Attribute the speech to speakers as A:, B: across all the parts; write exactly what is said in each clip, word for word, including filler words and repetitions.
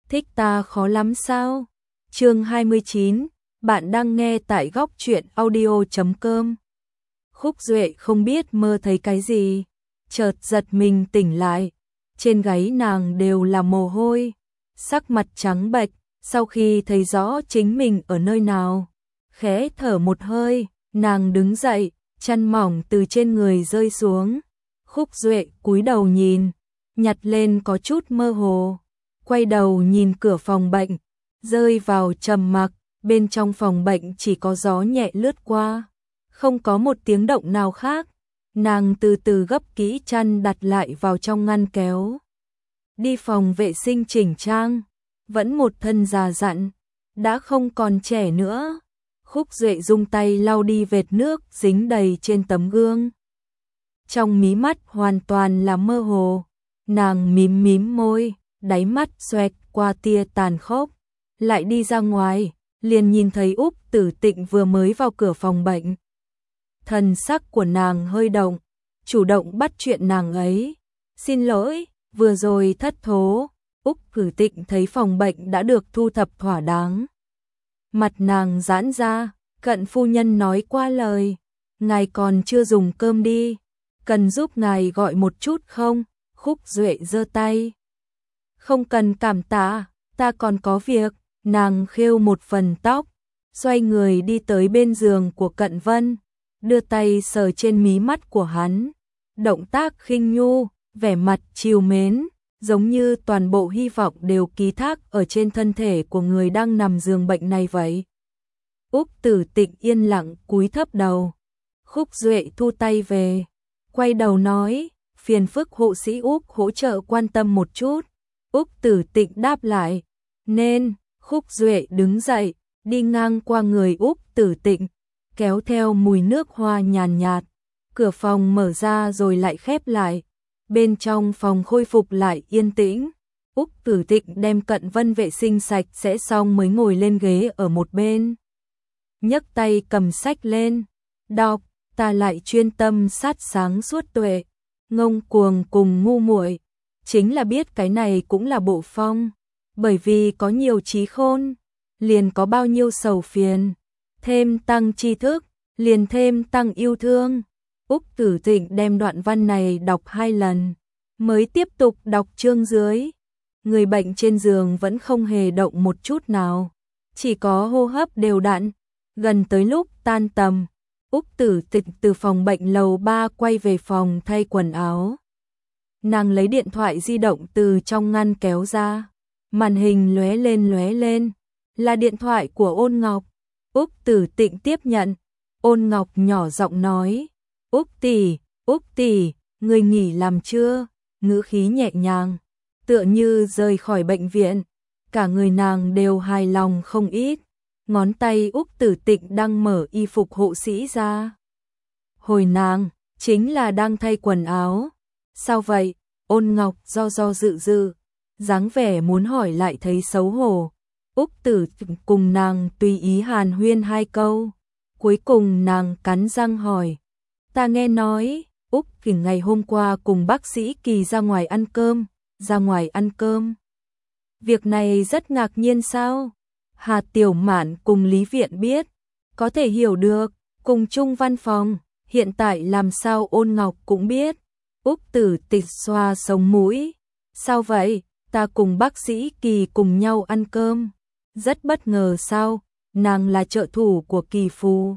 A: Thích ta khó lắm sao? Chương hai mươi chín, bạn đang nghe tại góc truyện audio chấm com. Khúc Duệ không biết mơ thấy cái gì, chợt giật mình tỉnh lại, trên gáy nàng đều là mồ hôi, sắc mặt trắng bệch, sau khi thấy rõ chính mình ở nơi nào, khẽ thở một hơi, nàng đứng dậy, chăn mỏng từ trên người rơi xuống. Khúc Duệ cúi đầu nhìn, nhặt lên có chút mơ hồ, quay đầu nhìn cửa phòng bệnh, rơi vào trầm mặc, bên trong phòng bệnh chỉ có gió nhẹ lướt qua, không có một tiếng động nào khác. Nàng từ từ gấp kỹ chăn đặt lại vào trong ngăn kéo. Đi phòng vệ sinh chỉnh trang, vẫn một thân già dặn, đã không còn trẻ nữa. Khúc Duệ dùng tay lau đi vệt nước dính đầy trên tấm gương. Trong mí mắt hoàn toàn là mơ hồ, nàng mím mím môi, đáy mắt xoẹt qua tia tàn khốc, lại đi ra ngoài, liền nhìn thấy Úc Tử Tịnh vừa mới vào cửa phòng bệnh. Thần sắc của nàng hơi động, chủ động bắt chuyện nàng ấy. Xin lỗi, vừa rồi thất thố. Úc Tử Tịnh thấy phòng bệnh đã được thu thập thỏa đáng. Mặt nàng giãn ra, Cận phu nhân nói qua lời, ngài còn chưa dùng cơm đi, cần giúp ngài gọi một chút không? Khúc Duệ giơ tay. Không cần cảm tạ, ta còn có việc. Nàng khêu một phần tóc, xoay người đi tới bên giường của Cận Vân, đưa tay sờ trên mí mắt của hắn, động tác khinh nhu, vẻ mặt trìu mến, giống như toàn bộ hy vọng đều ký thác ở trên thân thể của người đang nằm giường bệnh này vậy. Úc Tử Tịnh yên lặng cúi thấp đầu. Khúc Duệ thu tay về, quay đầu nói, phiền phức hộ sĩ Úc hỗ trợ quan tâm một chút. Úc Tử Tịnh đáp lại, nên. Khúc Duệ đứng dậy, đi ngang qua người Úc Tử Tịnh, kéo theo mùi nước hoa nhàn nhạt. Cửa phòng mở ra rồi lại khép lại. Bên trong phòng khôi phục lại yên tĩnh. Úc Tử Tịnh đem Cận Vân vệ sinh sạch sẽ xong mới ngồi lên ghế ở một bên. Nhấc tay cầm sách lên, đọc, ta lại chuyên tâm sát sáng suốt tuệ, ngông cuồng cùng ngu muội, chính là biết cái này cũng là bộ phong. Bởi vì có nhiều trí khôn, liền có bao nhiêu sầu phiền, thêm tăng tri thức, liền thêm tăng yêu thương. Úc Tử Tịnh đem đoạn văn này đọc hai lần, mới tiếp tục đọc chương dưới. Người bệnh trên giường vẫn không hề động một chút nào, chỉ có hô hấp đều đặn. Gần tới lúc tan tầm, Úc Tử Tịnh từ phòng bệnh lầu ba quay về phòng thay quần áo. Nàng lấy điện thoại di động từ trong ngăn kéo ra. Màn hình lóe lên lóe lên, là điện thoại của Ôn Ngọc. Úc Tử Tịnh tiếp nhận, Ôn Ngọc nhỏ giọng nói, Úc tỷ, Úc tỷ, người nghỉ làm chưa? Ngữ khí nhẹ nhàng, tựa như rời khỏi bệnh viện, cả người nàng đều hài lòng không ít. Ngón tay Úc Tử Tịnh đang mở y phục hộ sĩ ra. Hồi nàng, chính là đang thay quần áo. Sao vậy? Ôn Ngọc do do dự dự, dáng vẻ muốn hỏi lại thấy xấu hổ. Úc Tử Tịnh cùng nàng tùy ý hàn huyên hai câu, cuối cùng nàng cắn răng hỏi, ta nghe nói Úc Kình ngày hôm qua cùng bác sĩ Kỳ ra ngoài ăn cơm, ra ngoài ăn cơm. Việc này rất ngạc nhiên sao? Hà Tiểu Mạn cùng Lý Viện biết, có thể hiểu được, cùng chung văn phòng, hiện tại làm sao Ôn Ngọc cũng biết. Úc Tử Tịnh xoa sống mũi, sao vậy? Ta cùng bác sĩ Kỳ cùng nhau ăn cơm. Rất bất ngờ sao? Nàng là trợ thủ của Kỳ Phu.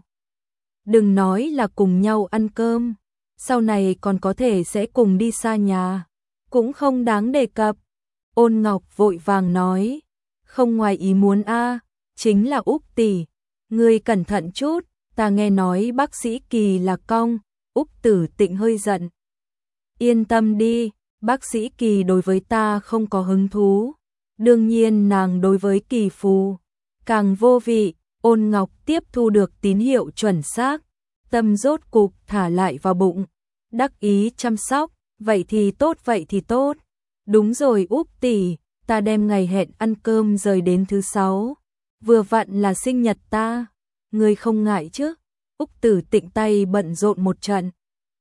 A: Đừng nói là cùng nhau ăn cơm, sau này còn có thể sẽ cùng đi xa nhà, cũng không đáng đề cập. Ôn Ngọc vội vàng nói, không ngoài ý muốn a, chính là Úc tỷ, ngươi cẩn thận chút, ta nghe nói bác sĩ Kỳ là cong. Úc Tử Tịnh hơi giận. Yên tâm đi, bác sĩ Kỳ đối với ta không có hứng thú, đương nhiên nàng đối với Kỳ Phu càng vô vị. Ôn Ngọc tiếp thu được tín hiệu chuẩn xác, tâm rốt cục thả lại vào bụng, đắc ý chăm sóc, vậy thì tốt vậy thì tốt. Đúng rồi Úc tỷ, ta đem ngày hẹn ăn cơm rời đến thứ sáu, vừa vặn là sinh nhật ta, ngươi không ngại chứ? Úc Tử Tịnh tay bận rộn một trận,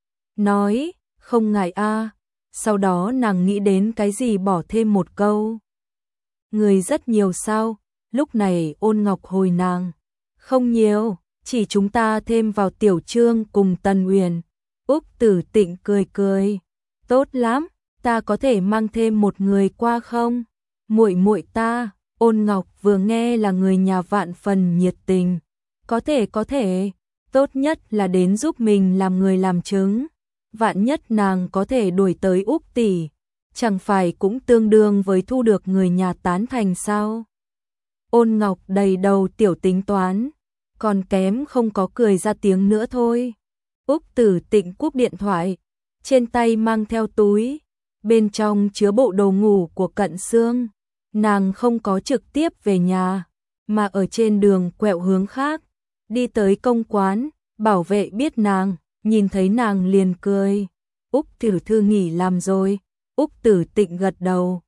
A: nói, không ngại a. Sau đó nàng nghĩ đến cái gì bỏ thêm một câu, Người rất nhiều sao? Lúc này Ôn Ngọc hồi nàng. Không nhiều, chỉ chúng ta thêm vào Tiểu Trương cùng Tần Uyển. Úc Tử Tịnh cười cười. Tốt lắm, ta có thể mang thêm một người qua không? Muội muội ta. Ôn Ngọc vừa nghe là người nhà vạn phần nhiệt tình. Có thể có thể, tốt nhất là đến giúp mình làm người làm chứng. Vạn nhất nàng có thể đuổi tới Úc tỷ, chẳng phải cũng tương đương với thu được người nhà tán thành sao? Ôn Ngọc đầy đầu tiểu tính toán, còn kém không có cười ra tiếng nữa thôi. Úc Tử Tịnh cúp điện thoại, trên tay mang theo túi, bên trong chứa bộ đồ ngủ của Cận Xương. Nàng không có trực tiếp về nhà, mà ở trên đường quẹo hướng khác, đi tới công quán. Bảo vệ biết nàng, nhìn thấy nàng liền cười. Úc tiểu thư nghỉ làm rồi? Úc Tử Tịnh gật đầu.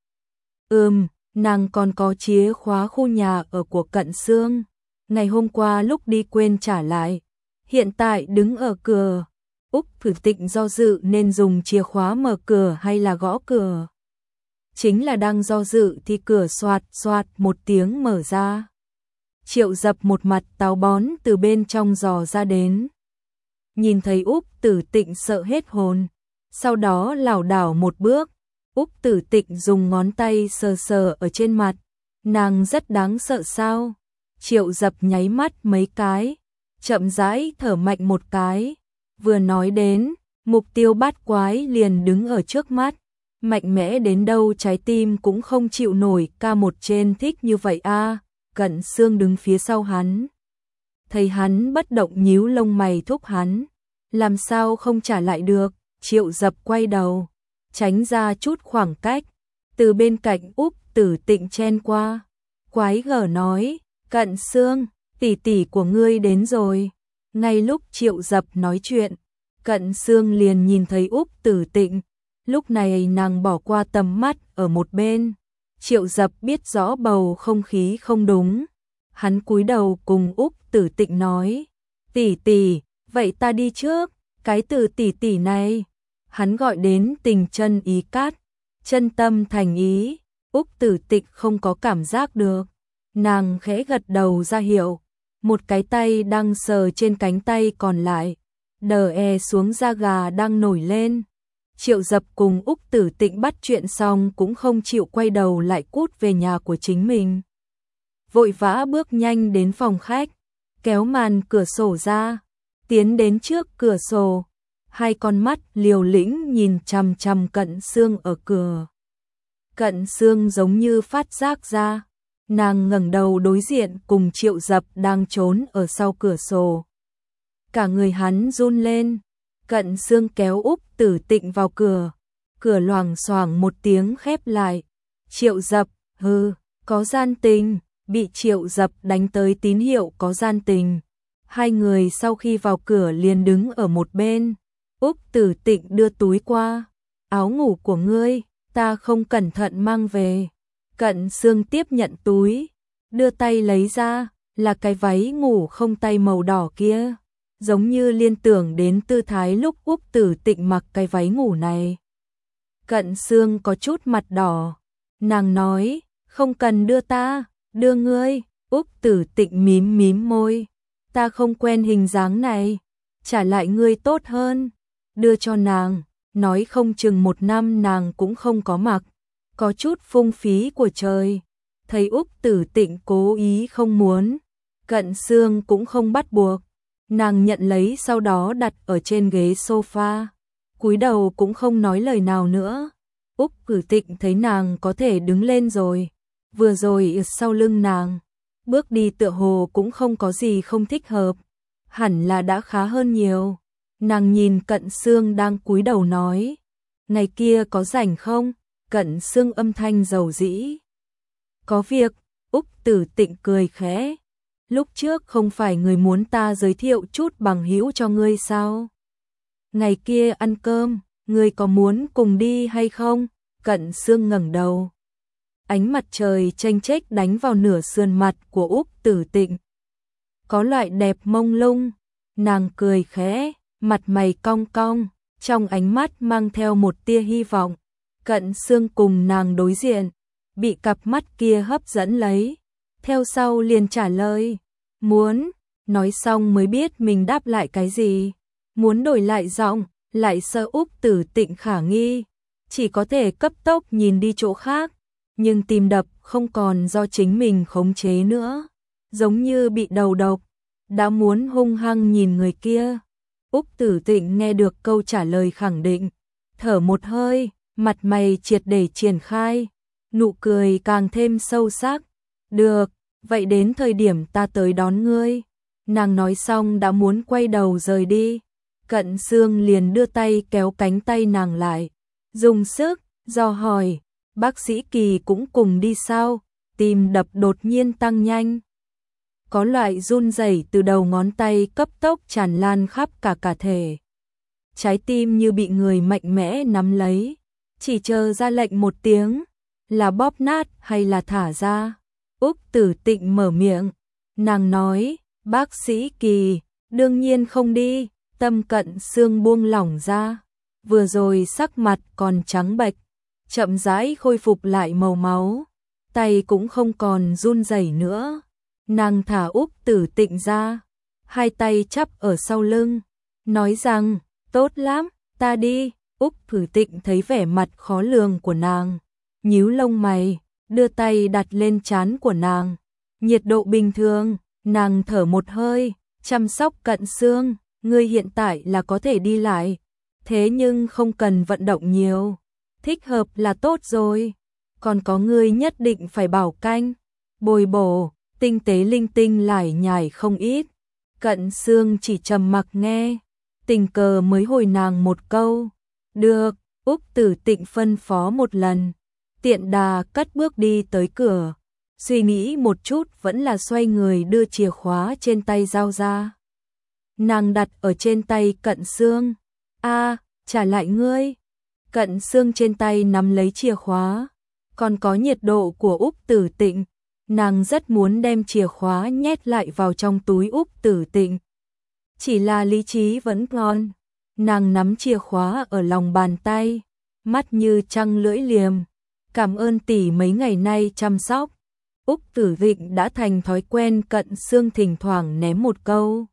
A: Ừm, nàng còn có chìa khóa khu nhà ở của Cận Xương. Ngày hôm qua lúc đi quên trả lại. Hiện tại đứng ở cửa. Úc Tử Tịnh do dự nên dùng chìa khóa mở cửa hay là gõ cửa. Chính là đang do dự thì cửa xoạt xoạt một tiếng mở ra. Triệu Dập một mặt táo bón từ bên trong dò ra đến. Nhìn thấy Úc Tử Tịnh sợ hết hồn, sau đó lảo đảo một bước. Úc Tử Tịnh dùng ngón tay sờ sờ ở trên mặt. Nàng rất đáng sợ sao? Triệu Dập nháy mắt mấy cái, chậm rãi thở mạnh một cái. Vừa nói đến, mục tiêu bát quái liền đứng ở trước mắt. Mạnh mẽ đến đâu trái tim cũng không chịu nổi, ca một trên thích như vậy a. À. Cận Xương đứng phía sau hắn, thấy hắn bất động nhíu lông mày thúc hắn, làm sao không trả lại được. Triệu Dập quay đầu, tránh ra chút khoảng cách, từ bên cạnh Úc Tử Tịnh chen qua, quái gở nói, Cận Xương, tỷ tỷ của ngươi đến rồi. Ngay lúc Triệu Dập nói chuyện, Cận Xương liền nhìn thấy Úc Tử Tịnh. Lúc này nàng bỏ qua tầm mắt ở một bên. Triệu Dập biết rõ bầu không khí không đúng. Hắn cúi đầu cùng Úc Tử Tịnh nói, tỷ tỷ, vậy ta đi trước. Cái từ tỷ tỷ này, hắn gọi đến tình chân ý cát, chân tâm thành ý. Úc Tử Tịnh không có cảm giác được. Nàng khẽ gật đầu ra hiệu, một cái tay đang sờ trên cánh tay còn lại, đờ e xuống da gà đang nổi lên. Triệu Dập cùng Úc Tử Tịnh bắt chuyện xong cũng không chịu quay đầu lại cút về nhà của chính mình. Vội vã bước nhanh đến phòng khách, kéo màn cửa sổ ra, tiến đến trước cửa sổ, hai con mắt liều lĩnh nhìn chằm chằm Cận Xương ở cửa. Cận Xương giống như phát giác ra, nàng ngẩng đầu đối diện cùng Triệu Dập đang trốn ở sau cửa sổ. Cả người hắn run lên. Cận Xương kéo Úc Tử Tịnh vào cửa, cửa loảng xoảng một tiếng khép lại. Triệu Dập, hừ, có gian tình, bị Triệu Dập đánh tới tín hiệu có gian tình. Hai người sau khi vào cửa liền đứng ở một bên. Úc Tử Tịnh đưa túi qua, áo ngủ của ngươi, ta không cẩn thận mang về. Cận Xương tiếp nhận túi, đưa tay lấy ra, là cái váy ngủ không tay màu đỏ kia. Giống như liên tưởng đến tư thái lúc Úc Tử Tịnh mặc cái váy ngủ này. Cận Xương có chút mặt đỏ. Nàng nói, không cần đưa ta, đưa ngươi. Úc Tử Tịnh mím mím môi. Ta không quen hình dáng này, trả lại ngươi tốt hơn. Đưa cho nàng, nói không chừng một năm nàng cũng không có mặc. Có chút phung phí của trời. Thấy Úc Tử Tịnh cố ý không muốn, Cận Xương cũng không bắt buộc. Nàng nhận lấy sau đó đặt ở trên ghế sofa, cúi đầu cũng không nói lời nào nữa. Úc Tử Tịnh thấy nàng có thể đứng lên rồi, vừa rồi sau lưng nàng, bước đi tựa hồ cũng không có gì không thích hợp, hẳn là đã khá hơn nhiều. Nàng nhìn Cận Xương đang cúi đầu nói, ngày kia có rảnh không? Cận Xương âm thanh dầu dĩ. Có việc. Úc Tử Tịnh cười khẽ. Lúc trước không phải người muốn ta giới thiệu chút bằng hữu cho ngươi sao? Ngày kia ăn cơm, ngươi có muốn cùng đi hay không? Cận Xương ngẩng đầu. Ánh mặt trời chênh chếch đánh vào nửa sườn mặt của Úc Tử Tịnh. Có loại đẹp mông lung. Nàng cười khẽ, mặt mày cong cong, trong ánh mắt mang theo một tia hy vọng. Cận Xương cùng nàng đối diện, bị cặp mắt kia hấp dẫn lấy, theo sau liền trả lời, muốn, nói xong mới biết mình đáp lại cái gì, muốn đổi lại giọng, lại sợ Úc Tử Tịnh khả nghi, chỉ có thể cấp tốc nhìn đi chỗ khác, nhưng tim đập không còn do chính mình khống chế nữa, giống như bị đầu độc, đã muốn hung hăng nhìn người kia. Úc Tử Tịnh nghe được câu trả lời khẳng định, thở một hơi, mặt mày triệt để triển khai, nụ cười càng thêm sâu sắc. Được, vậy đến thời điểm ta tới đón ngươi. Nàng nói xong đã muốn quay đầu rời đi. Cận Sương liền đưa tay kéo cánh tay nàng lại, dùng sức, dò hỏi, bác sĩ Kỳ cũng cùng đi sao? Tim đập đột nhiên tăng nhanh. Có loại run rẩy từ đầu ngón tay cấp tốc tràn lan khắp cả cả thể. Trái tim như bị người mạnh mẽ nắm lấy, chỉ chờ ra lệnh một tiếng, là bóp nát hay là thả ra. Úc Tử Tịnh mở miệng, nàng nói, bác sĩ Kỳ, đương nhiên không đi. Tâm Cận Sương buông lỏng ra, vừa rồi sắc mặt còn trắng bệch, chậm rãi khôi phục lại màu máu, tay cũng không còn run rẩy nữa. Nàng thả Úc Tử Tịnh ra, hai tay chắp ở sau lưng, nói rằng, tốt lắm, ta đi. Úc Tử Tịnh thấy vẻ mặt khó lường của nàng, nhíu lông mày, đưa tay đặt lên trán của nàng, nhiệt độ bình thường, nàng thở một hơi, chăm sóc Cận Sương. Ngươi hiện tại là có thể đi lại, thế nhưng không cần vận động nhiều, thích hợp là tốt rồi, còn có ngươi nhất định phải bảo canh, bồi bổ, tinh tế linh tinh lải nhải không ít. Cận Sương chỉ trầm mặc nghe, tình cờ mới hồi nàng một câu, được. Úc Tử Tịnh phân phó một lần, tiện đà cất bước đi tới cửa, suy nghĩ một chút vẫn là xoay người đưa chìa khóa trên tay giao ra. Nàng đặt ở trên tay Cận Sương, a, trả lại ngươi. Cận Sương trên tay nắm lấy chìa khóa, còn có nhiệt độ của Úc Tử Tịnh, nàng rất muốn đem chìa khóa nhét lại vào trong túi Úc Tử Tịnh. Chỉ là lý trí vẫn còn, nàng nắm chìa khóa ở lòng bàn tay, mắt như trăng lưỡi liềm, cảm ơn tỷ mấy ngày nay chăm sóc. Úc Tử Tịnh đã thành thói quen Cận Sương thỉnh thoảng ném một câu,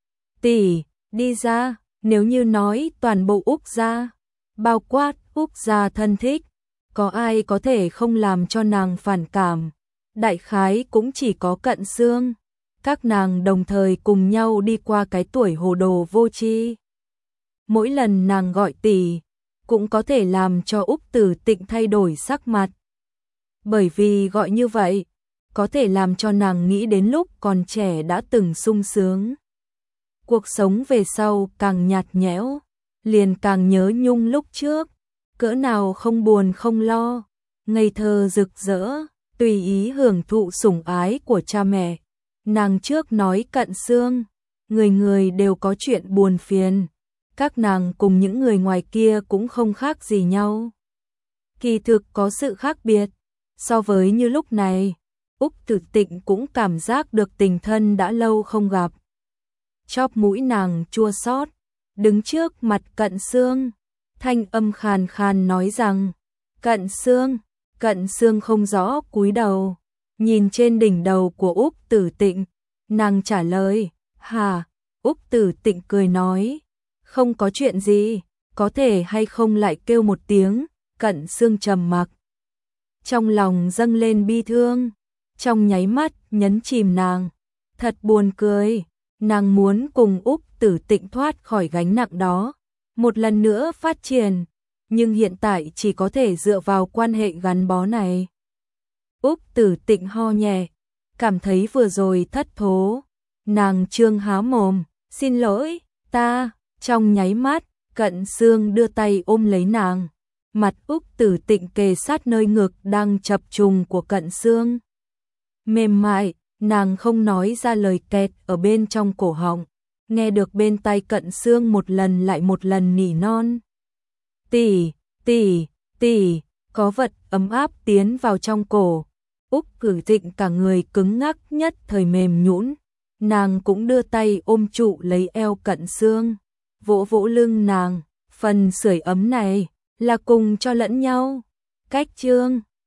A: tỷ, đi ra, nếu như nói toàn bộ Úc gia, bao quát Úc gia thân thích, có ai có thể không làm cho nàng phản cảm, đại khái cũng chỉ có Cận Sương, các nàng đồng thời cùng nhau đi qua cái tuổi hồ đồ vô tri. Mỗi lần nàng gọi tỷ, cũng có thể làm cho Úc Tử Tịnh thay đổi sắc mặt. Bởi vì gọi như vậy, có thể làm cho nàng nghĩ đến lúc còn trẻ đã từng sung sướng. Cuộc sống về sau càng nhạt nhẽo, liền càng nhớ nhung lúc trước, cỡ nào không buồn không lo, ngây thơ rực rỡ, tùy ý hưởng thụ sủng ái của cha mẹ. Nàng trước nói Cận Sương, người người đều có chuyện buồn phiền, các nàng cùng những người ngoài kia cũng không khác gì nhau. Kỳ thực có sự khác biệt, so với như lúc này, Úc Tử Tịnh cũng cảm giác được tình thân đã lâu không gặp. Chóp mũi nàng chua xót, đứng trước mặt Cận Sương, thanh âm khàn khàn nói rằng, Cận Sương. Cận Sương không rõ cúi đầu, nhìn trên đỉnh đầu của Úc Tử Tịnh, nàng trả lời, hả? Úc Tử Tịnh cười nói, không có chuyện gì, có thể hay không lại kêu một tiếng. Cận Sương trầm mặc, trong lòng dâng lên bi thương, trong nháy mắt nhấn chìm nàng, thật buồn cười. Nàng muốn cùng Úc Tử Tịnh thoát khỏi gánh nặng đó, một lần nữa phát triển, nhưng hiện tại chỉ có thể dựa vào quan hệ gắn bó này. Úc Tử Tịnh ho nhẹ, cảm thấy vừa rồi thất thố, nàng trương há mồm, xin lỗi, ta. Trong nháy mắt, Cận Sương đưa tay ôm lấy nàng, mặt Úc Tử Tịnh kề sát nơi ngực đang chập trùng của Cận Sương. Mềm mại, nàng không nói ra lời kẹt ở bên trong cổ họng, nghe được bên tai Cận Sương một lần lại một lần nỉ non. Tỷ, tỷ, tỷ, có vật ấm áp tiến vào trong cổ. Úc Tử Tịnh cả người cứng ngắc nhất thời mềm nhũn, nàng cũng đưa tay ôm trụ lấy eo Cận Sương, vỗ vỗ lưng nàng, phần sưởi ấm này là cùng cho lẫn nhau. Cách chương